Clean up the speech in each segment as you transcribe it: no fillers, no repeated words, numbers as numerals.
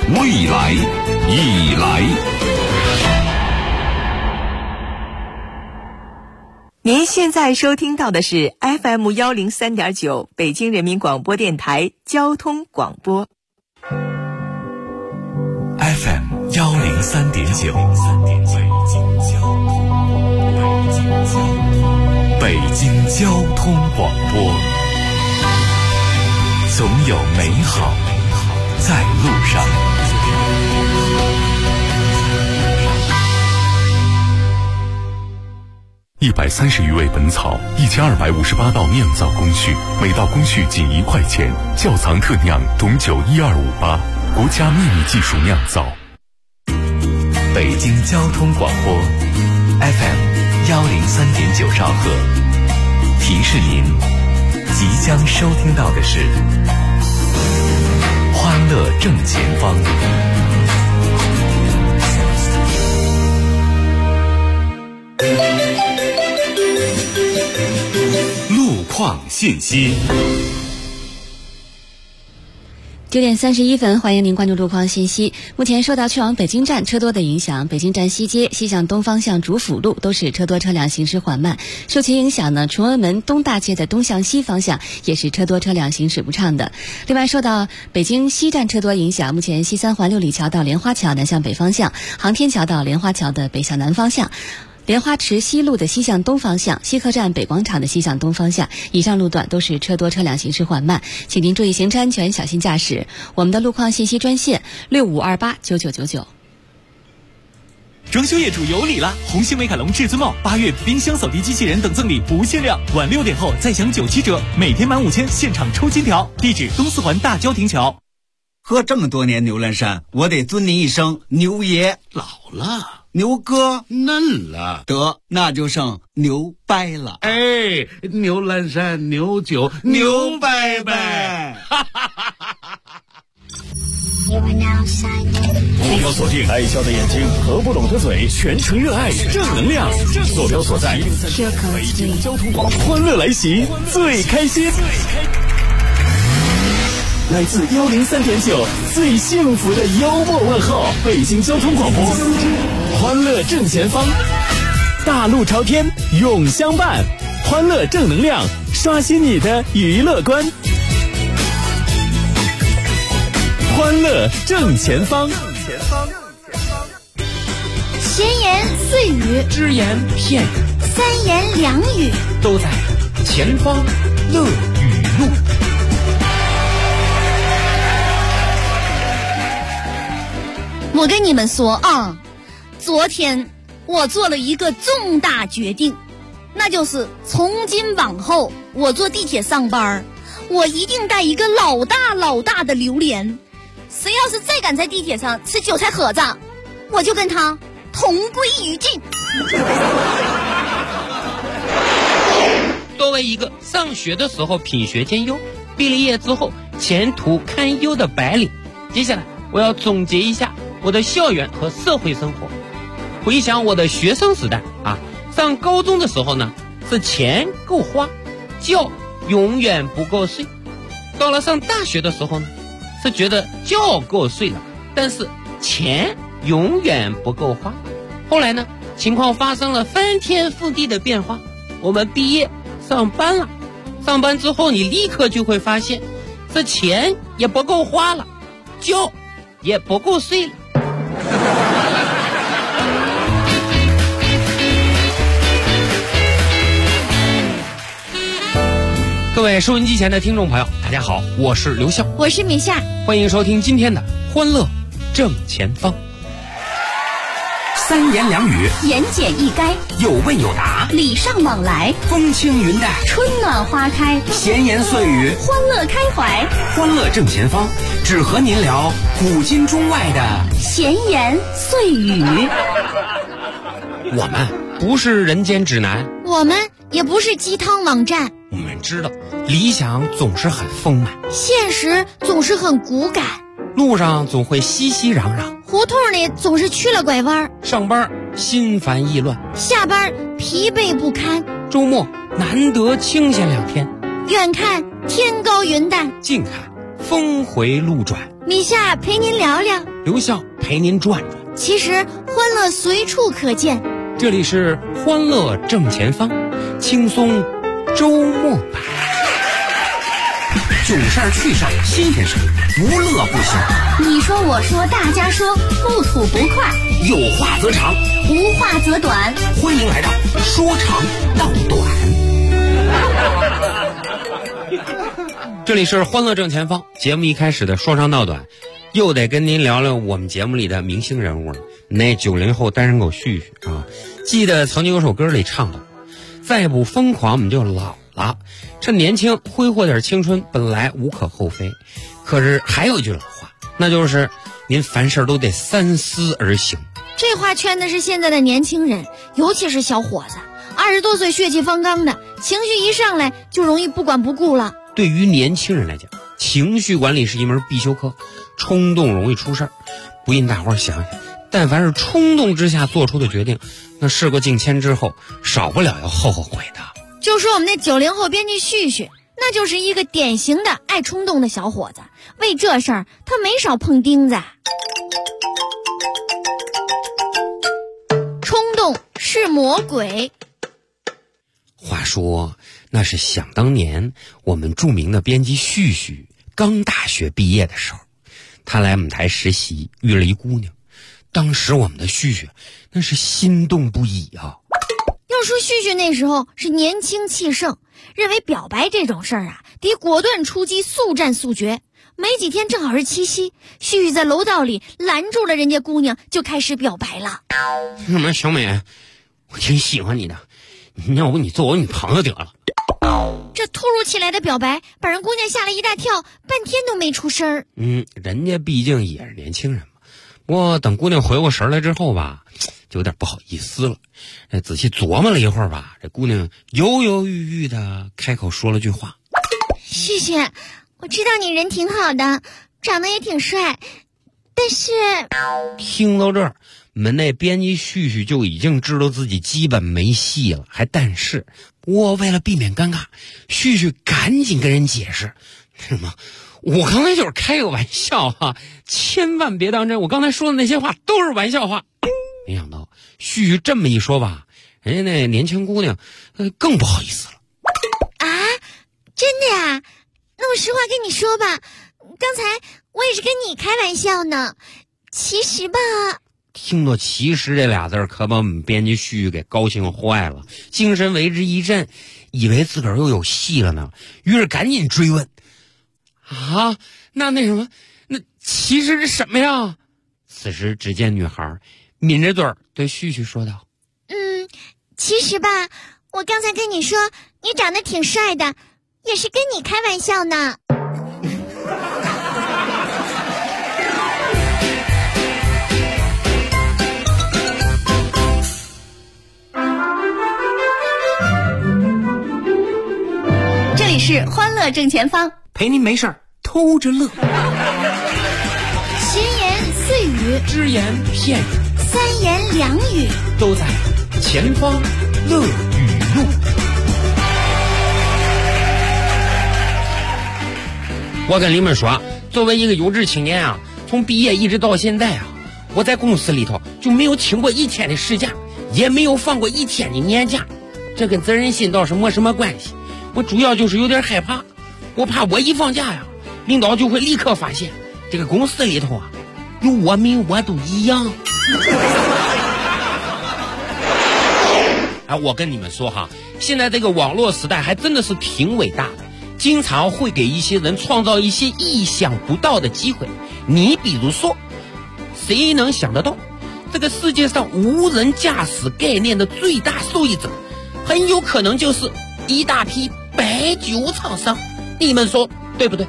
未来已来。 您现在收听到的是 FM103.9 北京人民广播电台交通广播。 FM103.9 北京交通广播，总有美好在路上。130余味本草，1258道酿造工序，每道工序仅1块钱。窖藏特酿董酒12588，国家秘密技术酿造。北京交通广播 FM103.9兆赫，提示您即将收听到的是欢乐正前方。路况信息。 9点31分，欢迎您关注路况信息。目前受到去往北京站车多的影响，北京站西街西向东方向主辅路都是车多车辆行驶缓慢。受其影响呢，崇文门东大街的东向西方向也是车多车辆行驶不畅的。另外，受到北京西站车多影响，目前西三环六里桥到莲花桥南向北方向，航天桥到莲花桥的北向南方向，莲花池西路的西向东方向，西客站北广场的西向东方向，以上路段都是车多车辆行驶缓慢，请您注意行车安全，小心驾驶。我们的路况信息专线65289999。 装修业主有礼了！红星美凯龙至尊帽8月冰箱扫地机器人等赠礼不限量，晚6点后再享97折，每天满5000现场抽金条。地址东四环大郊亭桥。 喝这么多年牛栏山，我得尊您一声牛爷。 老了， 牛哥嫩了， 得那就剩牛掰了。 哎，牛栏山牛酒牛掰掰。 目标锁定爱笑的眼睛和不懂的嘴，全程热爱正能量。坐标所在北京交通广播，欢乐来袭，最开心。来自103.9最幸福的幽默问候，北京交通广播，欢乐正前方，大路朝天永相伴，欢乐正能量，刷新你的娱乐观，欢乐正前方。 闲言碎语， 只言片语， 三言两语， 都在前方乐语录。 我跟你们说啊，昨天我做了一个重大决定，那就是从今往后我坐地铁上班，我一定带一个老大的榴莲。谁要是再敢在地铁上吃韭菜盒子，我就跟他同归于尽。 作为一个上学的时候品学兼优，毕了业之后前途堪忧的白领，接下来我要总结一下我的校园和社会生活。回想我的学生时代啊，上高中的时候呢，是钱够花，觉永远不够睡。到了上大学的时候呢，是觉得觉够睡了，但是钱永远不够花。后来呢，情况发生了翻天覆地的变化，我们毕业上班了，上班之后你立刻就会发现，这钱也不够花了，觉也不够睡了。各位收音机前的听众朋友，大家好，我是刘笑， 我是米夏， 欢迎收听今天的欢乐正前方。 三言两语， 言简意赅， 有问有答， 礼尚往来， 风轻云淡， 春暖花开， 闲言碎语， 欢乐开怀， 欢乐正前方，只和您聊古今中外的闲言碎语。 我们不是人间指南， 我们也不是鸡汤网站， 我们知道理想总是很丰满， 现实总是很骨感， 路上总会熙熙攘攘， 胡同里总是去了拐弯， 上班心烦意乱， 下班疲惫不堪， 周末难得清闲2天， 远看天高云淡， 近看峰回路转， 米夏陪您聊聊， 刘笑陪您转转。 其实欢乐随处可见， 这里是欢乐正前方，轻松周末版。 囧事儿、趣事儿、新鲜事儿，不乐不休。 你说我说大家说，不吐不快， 有话则长， 无话则短。 欢迎来到说长道短。 这里是欢乐正前方，节目一开始的说长道短，又得跟您聊聊我们节目里的明星人物了。那90后单身狗旭旭啊，记得曾经有首歌里唱的，再不疯狂我们就老了，趁年轻挥霍点青春本来无可厚非，可是还有一句老话，那就是您凡事都得三思而行。 这话劝的是现在的年轻人，尤其是小伙子，20多岁血气方刚的，情绪一上来就容易不管不顾了。 对于年轻人来讲，情绪管理是一门必修课，冲动容易出事儿。不信大伙儿想想，但凡是冲动之下做出的决定，那事过境迁之后，少不了要后悔的。 就说我们那90后编辑旭旭，那就是一个典型的爱冲动的小伙子，为这事儿他没少碰钉子。冲动是魔鬼。 话说那是想当年我们著名的编辑旭旭刚大学毕业的时候，他来我们台实习，遇了一姑娘。当时我们的旭旭那是心动不已啊。 要说旭旭那时候是年轻气盛，认为表白这种事儿啊，得果断出击，速战速决。没几天正好是七夕，旭旭在楼道里拦住了人家姑娘，就开始表白了。 什么小美，我挺喜欢你的，要不你做我女朋友得了。 这突如其来的表白把人姑娘吓了一大跳，半天都没出声儿。 人家毕竟也是年轻人嘛。不过等姑娘回过神来之后吧，就有点不好意思了。仔细琢磨了一会儿吧，这姑娘犹犹豫豫的开口说了句话： 旭旭，我知道你人挺好的，长得也挺帅，但是…… 听到这儿，门内编辑旭旭就已经知道自己基本没戏了，还但是我为了避免尴尬，旭旭赶紧跟人解释什么，我刚才就是开个玩笑哈，千万别当真，我刚才说的那些话都是玩笑话。没想到旭旭这么一说吧，人家那年轻姑娘更不好意思了。 啊，真的呀？那我实话跟你说吧，刚才我也是跟你开玩笑呢。其实吧， 听到其实这俩字可把我们编辑旭旭给高兴坏了，精神为之一振，以为自个儿又有戏了呢，于是赶紧追问：啊，那什么，那其实是什么呀？此时只见女孩抿着嘴儿对旭旭说道： 其实吧，我刚才跟你说你长得挺帅的，也是跟你开玩笑呢。 这里是欢乐正前方， 陪您没事儿偷着乐。 闲言碎语， 只言片语， 三言两语， 都在前方乐语录。我跟你们说，作为一个优质青年啊，从毕业一直到现在啊，我在公司里头就没有请过一天的事假，也没有放过一天的年假。这跟责任心倒是没什么关系，我主要就是有点害怕，我怕我一放假呀，领导就会立刻发现这个公司里头啊，有我们我都一样。我跟你们说哈，现在这个网络时代还真的是挺伟大的，经常会给一些人创造一些意想不到的机会。你比如说，谁能想得到这个世界上无人驾驶概念的最大受益者很有可能就是一大批白酒厂商，你们说对不对？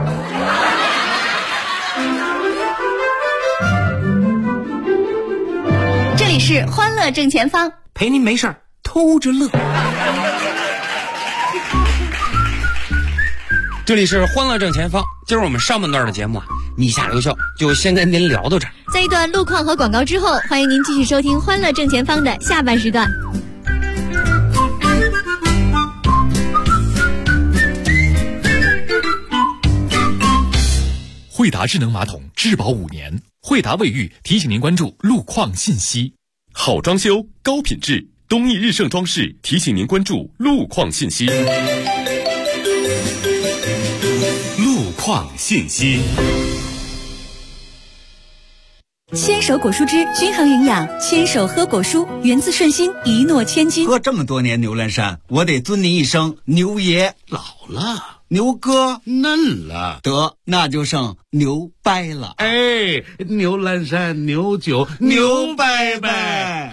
这里是欢乐正前方， 陪您没事儿偷着乐。 这里是欢乐正前方，今儿我们上半段的节目啊，米夏留校就先跟您聊到这儿。 在一段路况和广告之后，欢迎您继续收听欢乐正前方的下半时段。 惠达智能马桶质保5年。惠达卫浴提醒您关注路况信息。 好装修，高品质，东义日盛装饰提醒您关注路况信息。路况信息。 牵手果蔬汁均衡营养，牵手喝果蔬，源自顺心，一诺千金。 喝这么多年牛栏山，我得尊您一声牛爷。 老了， 牛哥嫩了， 得那就剩牛掰了。 哎，牛栏山牛酒牛掰掰。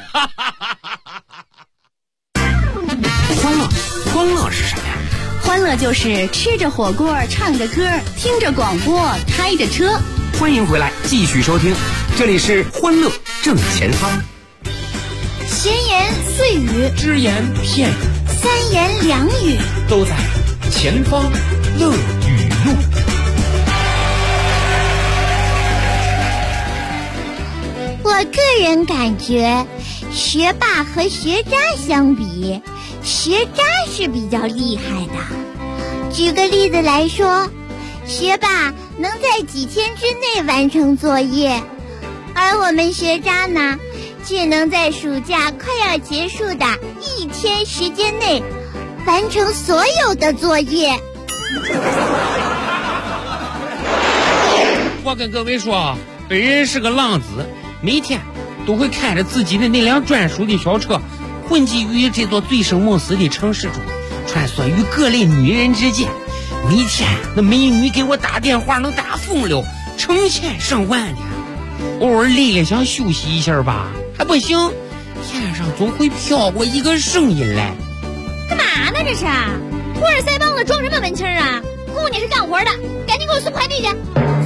欢乐是什么呀？ 欢乐就是吃着火锅，唱着歌，听着广播，开着车。 欢迎回来，继续收听，这里是欢乐正前方。 闲言碎语， 只言片语， 三言两语， 都在前方乐语录。 我个人感觉，学霸和学渣相比，学渣是比较厉害的。举个例子来说，学霸能在几天之内完成作业，而我们学渣呢，却能在暑假快要结束的1天时间内完成所有的作业。 我跟各位说，本人是个浪子，每天都会开着自己的那辆专属的小车，混迹于这座醉生梦死的城市中，穿梭于各类女人之间。每天那美女给我打电话能打疯了，成千上万的。偶尔累了想休息一下吧，还不行，天上总会飘过一个声音来。 干嘛呢这是？托着腮帮子装什么文青啊？姑娘是干活的，赶紧给我送快递去。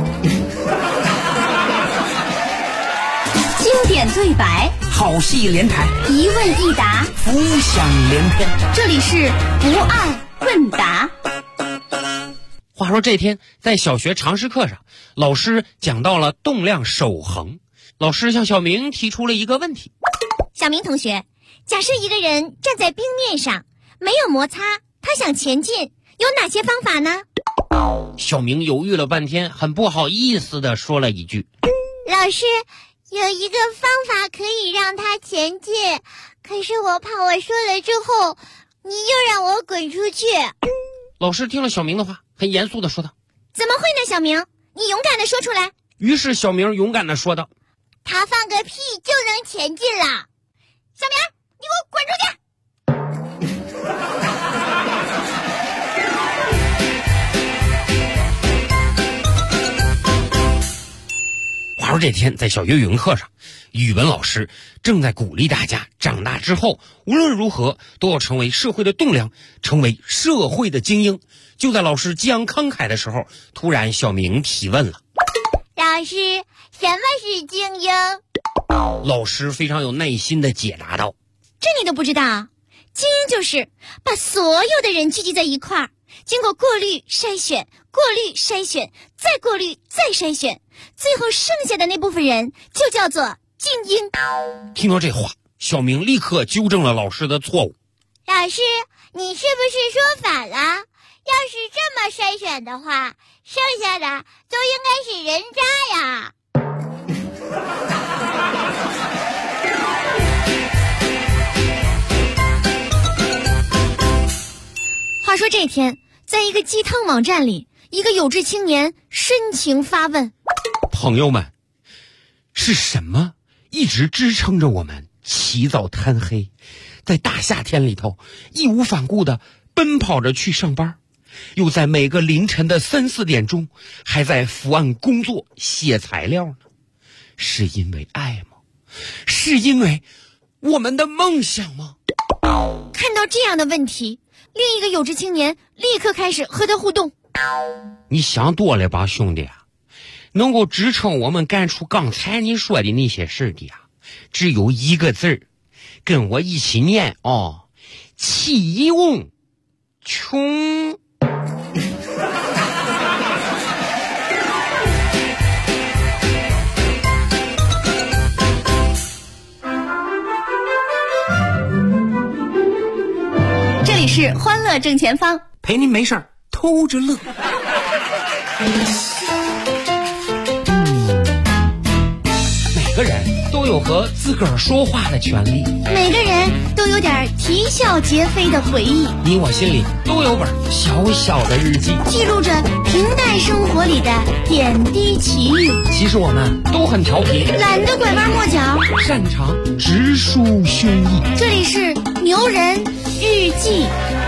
经典对白， 好戏连台， 一问一答， 浮想联翩。 这里是不二问答。 话说这天在小学常识课上，老师讲到了动量守恒。老师向小明提出了一个问题： 小明同学，假设一个人站在冰面上，没有摩擦，他想前进，有哪些方法呢？ 小明犹豫了半天，很不好意思地说了一句： 老师，有一个方法可以让他前进，可是我怕我说了之后，你又让我滚出去。 老师听了小明的话，很严肃地说道： 怎么会呢，小明？你勇敢地说出来。 于是小明勇敢地说道： 他放个屁就能前进了。小明，你给我滚出去！ 话说这天在小学语文课上，语文老师正在鼓励大家长大之后无论如何都要成为社会的栋梁，成为社会的精英。就在老师激昂慷慨的时候，突然小明提问了： 老师，什么是精英？ 老师非常有耐心地解答道： 这你都不知道？精英就是把所有的人聚集在一块儿，经过过滤筛选，过滤筛选，再过滤再筛选，最后剩下的那部分人就叫做精英。 听到这话，小明立刻纠正了老师的错误： 老师，你是不是说反了？要是这么筛选的话，剩下的都应该是人渣呀。话说这天，在一个鸡汤网站里，一个有志青年深情发问： 朋友们，是什么一直支撑着我们起早贪黑，在大夏天里头义无反顾地奔跑着去上班，又在每个凌晨的3、4点钟还在伏案工作写材料呢？是因为爱吗？是因为我们的梦想吗？ 看到这样的问题，另一个有志青年立刻开始和他互动。 你想多了吧，兄弟啊！能够支撑我们干出刚才你说的那些事的啊，只有一个字儿，跟我一起念哦，气用穷。 这里是欢乐正前方， 陪您没事儿偷着乐。 个人都有和自个儿说话的权利， 每个人都有点啼笑皆非的回忆， 你我心里都有本小小的日记， 记录着平淡生活里的点滴奇遇。 其实我们都很调皮， 懒得拐弯抹角， 擅长直抒胸臆。 这里是牛人日记。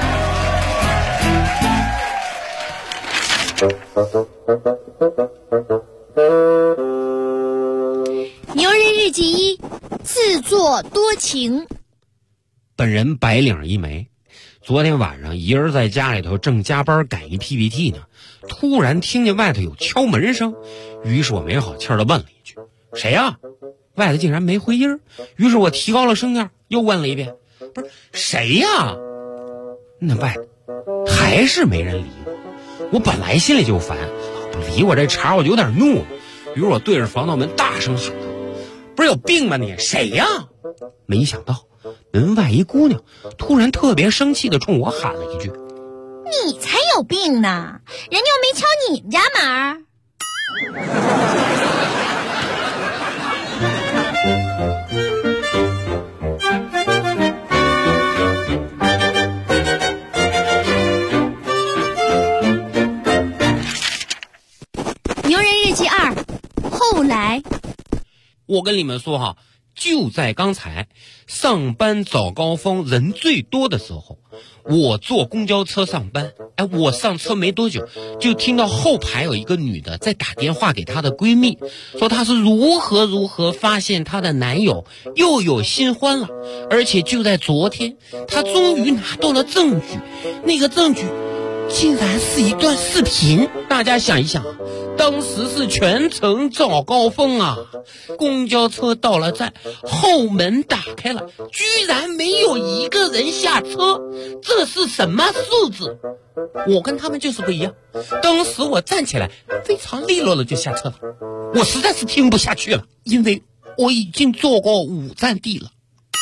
牛人日记1，自作多情。 本人白领一枚，昨天晚上一人在家里头正加班赶一 PPT 呢，突然听见外头有敲门声，于是我没好气的问了一句：“谁呀？”外头竟然没回音，于是我提高了声调又问了一遍：“不是谁呀？”那外头还是没人理我。我本来心里就烦，不理我这茬我就有点怒，于是我对着防盗门大声喊道：“不是有病吧你？谁呀？”没想到门外一姑娘突然特别生气地冲我喊了一句：“ 你才有病呢，人家又没敲你们家门。”牛人日记2，后来。 我跟你们说哈，就在刚才上班早高峰人最多的时候，我坐公交车上班，我上车没多久就听到后排有一个女的在打电话给她的闺蜜，说她是如何发现她的男友又有新欢了，而且就在昨天她终于拿到了证据，那个证据竟然是一段视频。大家想一想，当时是全程早高峰啊，公交车到了站，后门打开了，居然没有一个人下车，这是什么素质？我跟他们就是不一样，当时我站起来非常利落的就下车了，我实在是听不下去了，因为我已经坐过5站地了。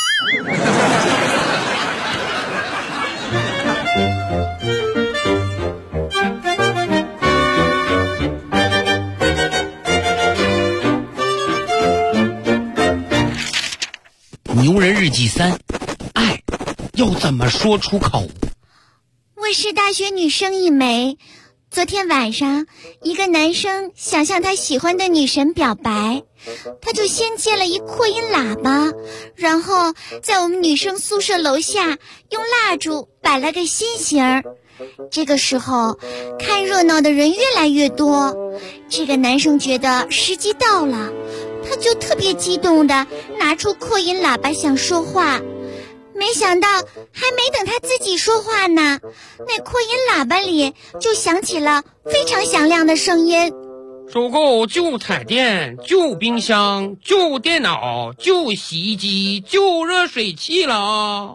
牛人日记3，爱要怎么说出口？ 我是大学女生一枚，昨天晚上一个男生想向他喜欢的女神表白，他就先接了一扩音喇叭，然后在我们女生宿舍楼下用蜡烛摆了个心形。这个时候看热闹的人越来越多，这个男生觉得时机到了，他就特别激动地拿出扩音喇叭想说话，没想到还没等他自己说话呢，那扩音喇叭里就响起了非常响亮的声音： 收购旧彩电、旧冰箱、旧电脑、旧洗衣机、旧热水器了。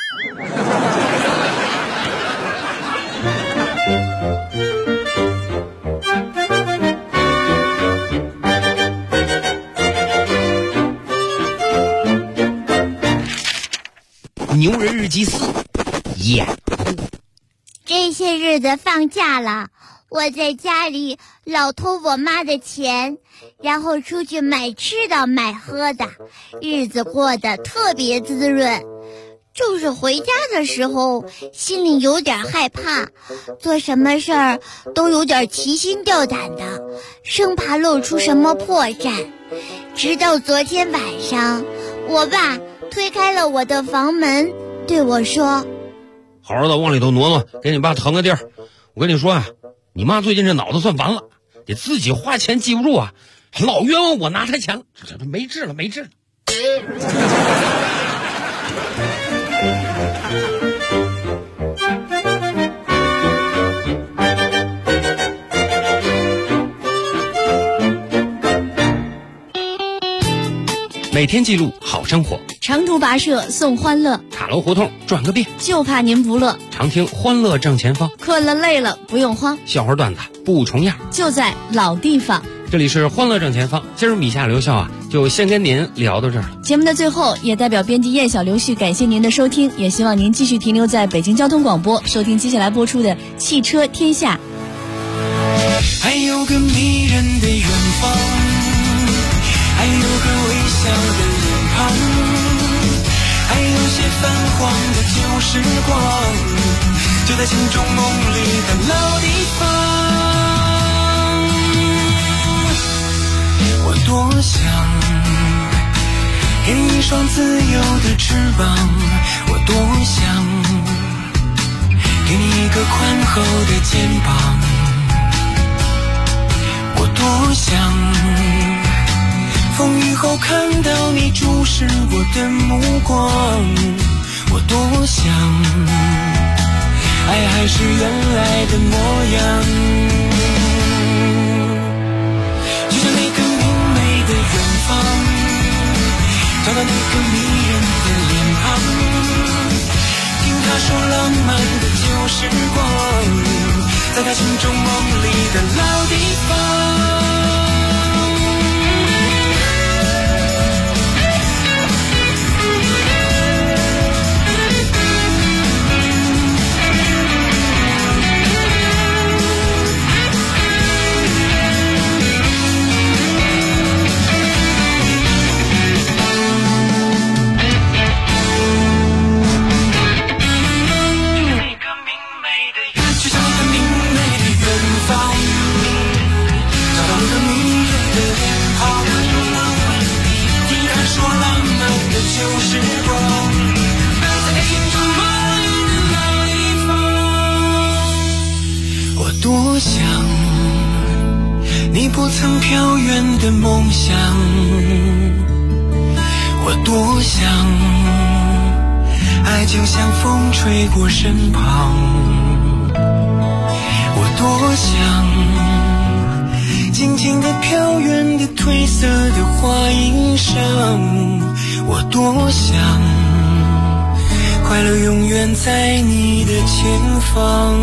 牛人日记4，掩护。 这些日子放假了，我在家里老偷我妈的钱，然后出去买吃的买喝的，日子过得特别滋润。就是回家的时候心里有点害怕，做什么事儿都有点提心吊胆的，生怕露出什么破绽。直到昨天晚上，我爸推开了我的房门，对我说：“ 好好的往里头挪挪，给你爸腾个地儿。我跟你说啊，你妈最近这脑子算完了，得自己花钱记不住啊，老冤枉我拿她钱了，这没治了。”每天记录好生活， 长途跋涉送欢乐， 塔楼胡同转个遍， 就怕您不乐。 常听欢乐正前方， 困了累了不用慌， 笑话段子不重样， 就在老地方。 这里是欢乐正前方，今儿米夏刘笑就先跟您聊到这儿了。 节目的最后，也代表编辑燕小刘旭感谢您的收听，也希望您继续停留在北京交通广播，收听接下来播出的《汽车天下》。 还有个迷人的远方，还有个微笑时光，就在心中梦里的老地方。我多想给你一双自由的翅膀，我多想给你一个宽厚的肩膀，我多想风雨后看到你注视我的目光，我多想爱还是原来的模样，就像那个明媚的远方，找到那个迷人的脸庞，听他说浪漫的旧时光，在他心中梦里的老地方。旧时光，在心中梦里的老地方。我多想你不曾飘远的梦想，我多想爱就像风吹过身旁，我多想静静地飘远的褪色的花衣裳，我多想快乐永远在你的前方。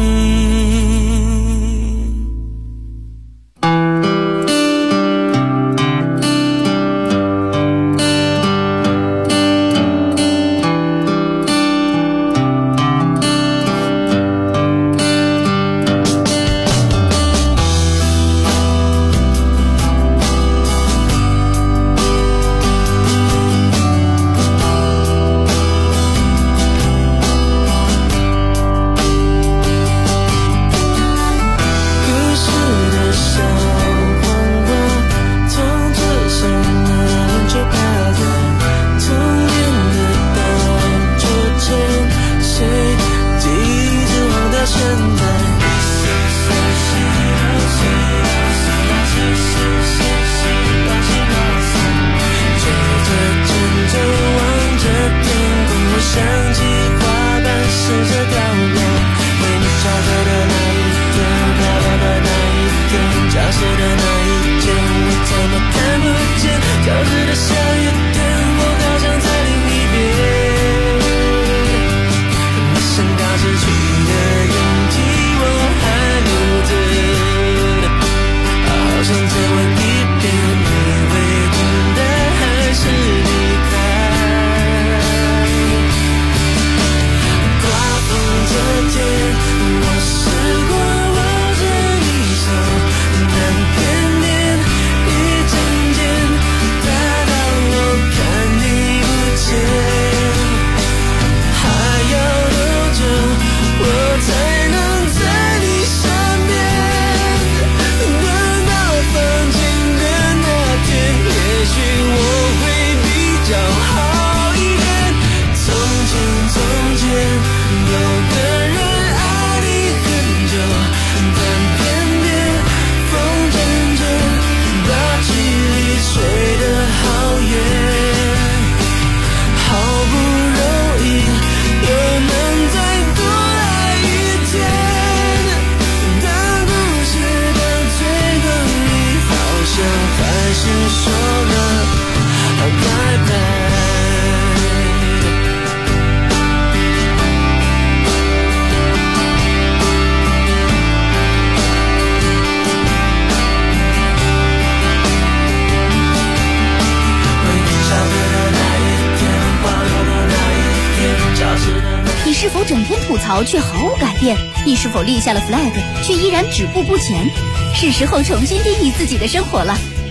是否整天吐槽却毫无改变？你是否立下了 flag 却依然止步不前？是时候重新定义自己的生活了。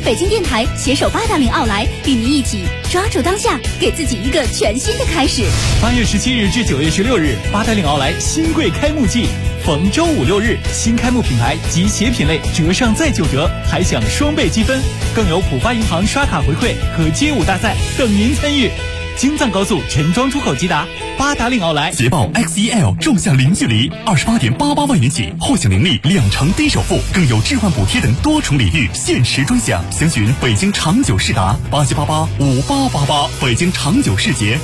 北京电台携手八达岭奥莱，与您一起抓住当下，给自己一个全新的开始。 8月17日至9月16日，八达岭奥莱新贵开幕季，逢周5、6日，新开幕品牌及鞋品类折上再9折，还享双倍积分，更有浦发银行刷卡回馈和街舞大赛等您参与。京藏高速陈庄出口即达，八达岭奥莱。 捷豹 XEL 纵向零距离，28.88万元起，或享年利2成低首付，更有置换补贴等多重礼遇，限时专享。详询北京长久世达87885888，北京长久世捷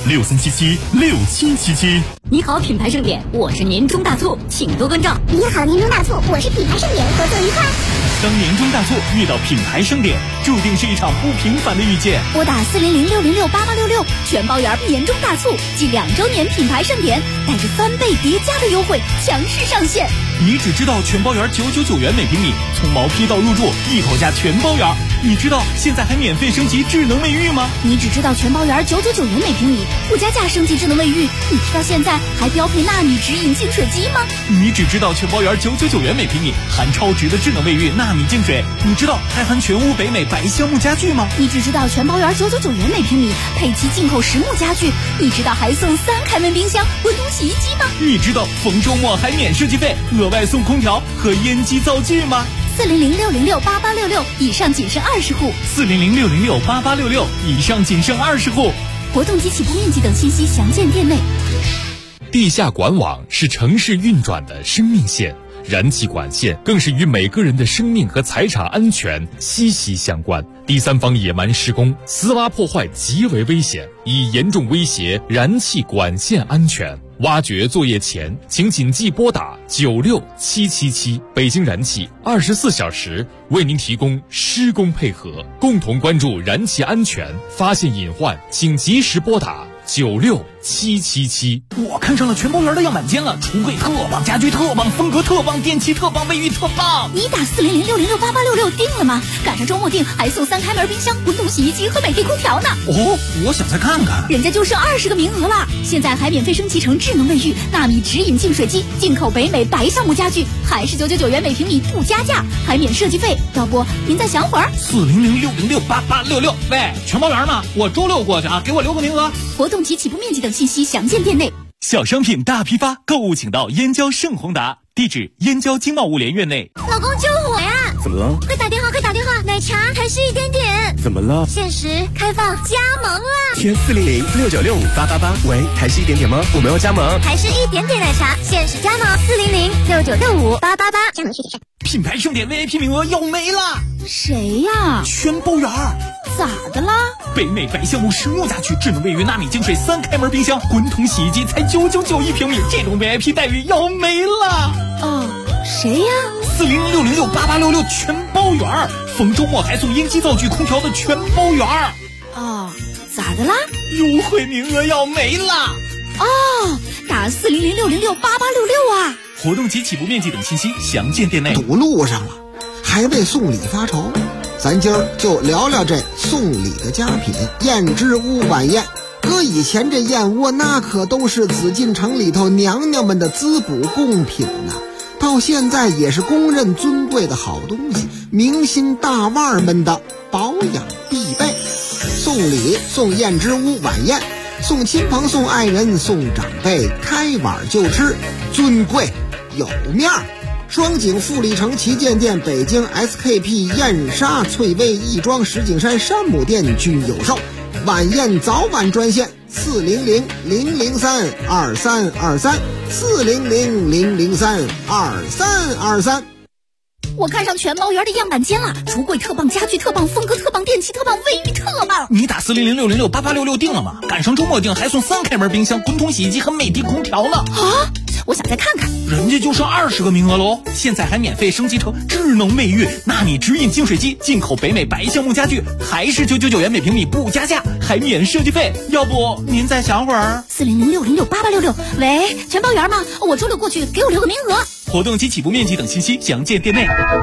63776777。 你好，品牌盛典，我是年终大促，请多关照。 你好，年终大促，我是品牌盛典，合作愉快。 当年终大促遇到品牌盛典，注定是一场不平凡的遇见。 拨打400-606-8866，全包圆年终大促暨2周年品牌盛典，带着3倍叠加的优惠强势上线。 你只知道全包圆999元每平米，从毛坯到入住一口价全包圆。你知道现在还免费升级智能卫浴吗？ 你只知道全包圆999元每平米，不加价升级智能卫浴。你知道现在还标配纳米直饮净水机吗？ 你只知道全包圆999元每平米，含超值的智能卫浴纳米净水。你知道还含全屋北美白橡木家具吗？ 你只知道全包圆999元每平米，配齐进口实木家具。你知道还送3开门冰箱、滚筒洗衣机吗？ 你知道逢周末还免设计费，额外送空调和烟机灶具吗 ？400-606-8866，以上仅剩20户。 400-606-8866，以上仅剩20户。 活动及起步面积等信息详见店内。 地下管网是城市运转的生命线，燃气管线更是与每个人的生命和财产安全息息相关。第三方野蛮施工、私挖破坏极为危险，已严重威胁燃气管线安全。挖掘作业前，请谨记拨打96777，北京燃气24小时为您提供施工配合，共同关注燃气安全，发现隐患，请及时拨打96777。 我看上了全包圆的样板间了，橱柜特棒，家具特棒，风格特棒，电器特棒，卫浴特棒。 你打400-606-8866定了吗？赶上周末定还送3开门冰箱、滚筒洗衣机和美的空调呢。 哦，我想再看看。 人家就剩20个名额了，现在还免费升级成智能卫浴、纳米直饮净水机，进口北美白橡木家具，还是999元每平米不加价，还免设计费。要不您再想会儿 ？400-606-8866。喂，全包圆吗？我周6过去啊，给我留个名额。 活动及起步面积等信息详见店内。 小商品大批发，购物请到燕郊盛宏达，地址燕郊经贸物联院内。 老公救我呀！ 怎么了？ 快打电话，快打电话！奶茶还是1点点。 怎么了？ 限时开放加盟了。 填400-696-5888。喂，还是1点点吗？我们要加盟。 还是1点点奶茶，限时加盟400-6965-888。加盟具体上。 品牌盛典 VIP 名额要没了。 谁呀？ 全包圆。 咋的啦？ 北美白橡木实木家具、智能卫浴、纳米净水、3开门冰箱、滚筒洗衣机才999一平米，这种 VIP 待遇要没了。 哦，谁呀 ？400-606-8866全包圆，逢周末还送烟机灶具、空调的全包圆。 哦，咋的啦？ 优惠名额要没了。 哦，打400-606-8866啊！ 活动及起步面积等信息详见店内。 堵路上了，还为送礼发愁。咱今儿就聊聊这送礼的佳品燕之屋晚宴。搁以前这燕窝那可都是紫禁城里头娘娘们的滋补贡品呢，到现在也是公认尊贵的好东西，明星大腕们的保养必备。送礼送燕之屋晚宴，送亲朋送爱人送长辈，开碗就吃，尊贵有面儿。双井富力城旗舰店、北京 SKP 燕莎、翠微亦庄、石景山山姆店均有售。晚宴早晚专线400-003-2323 400-003-2323。 我看上全包圆的样板间了，橱柜特棒，家具特棒，风格特棒，电器特棒，卫浴特棒。 你打400-606-8866定了吗？赶上周末定还送3开门冰箱、滚筒洗衣机和美的空调呢。 啊！我想再看看。 人家就剩20个名额喽，现在还免费升级成智能卫浴、纳米直饮净水机，进口北美白橡木家具，还是999元每平米不加价，还免设计费。要不您再想会儿 ？400-606-8866。喂，全包圆吗？我周6过去，给我留个名额。 活动及起步面积等信息详见店内。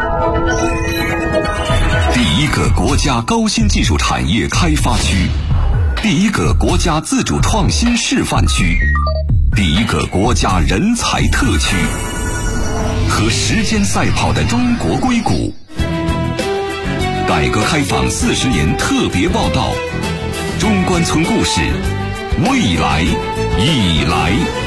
第一个国家高新技术产业开发区，第一个国家自主创新示范区，第一个国家人才特区，和时间赛跑的中国硅谷， 改革开放40年特别报道，中关村故事，未来已来。